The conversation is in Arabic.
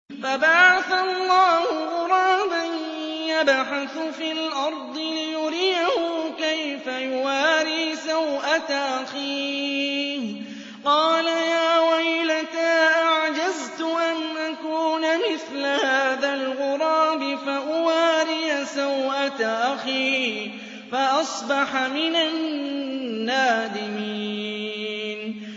فَبَعَثَ اللَّهُ غُرَابًا يَبْحَثُ فِي الْأَرْضِ لِيُرِيَهُ كَيْفَ يُوَارِي سَوْءَةَ أَخِيهِ ۚ قَالَ يَا وَيْلَتَا أَعْجَزْتُ أَنْ أَكُونَ مِثْلَ هَٰذَا الْغُرَابِ فَأُوَارِيَ سَوْءَةَ أَخِي ۖ فَأَصْبَحَ مِنَ النَّادِمِينَ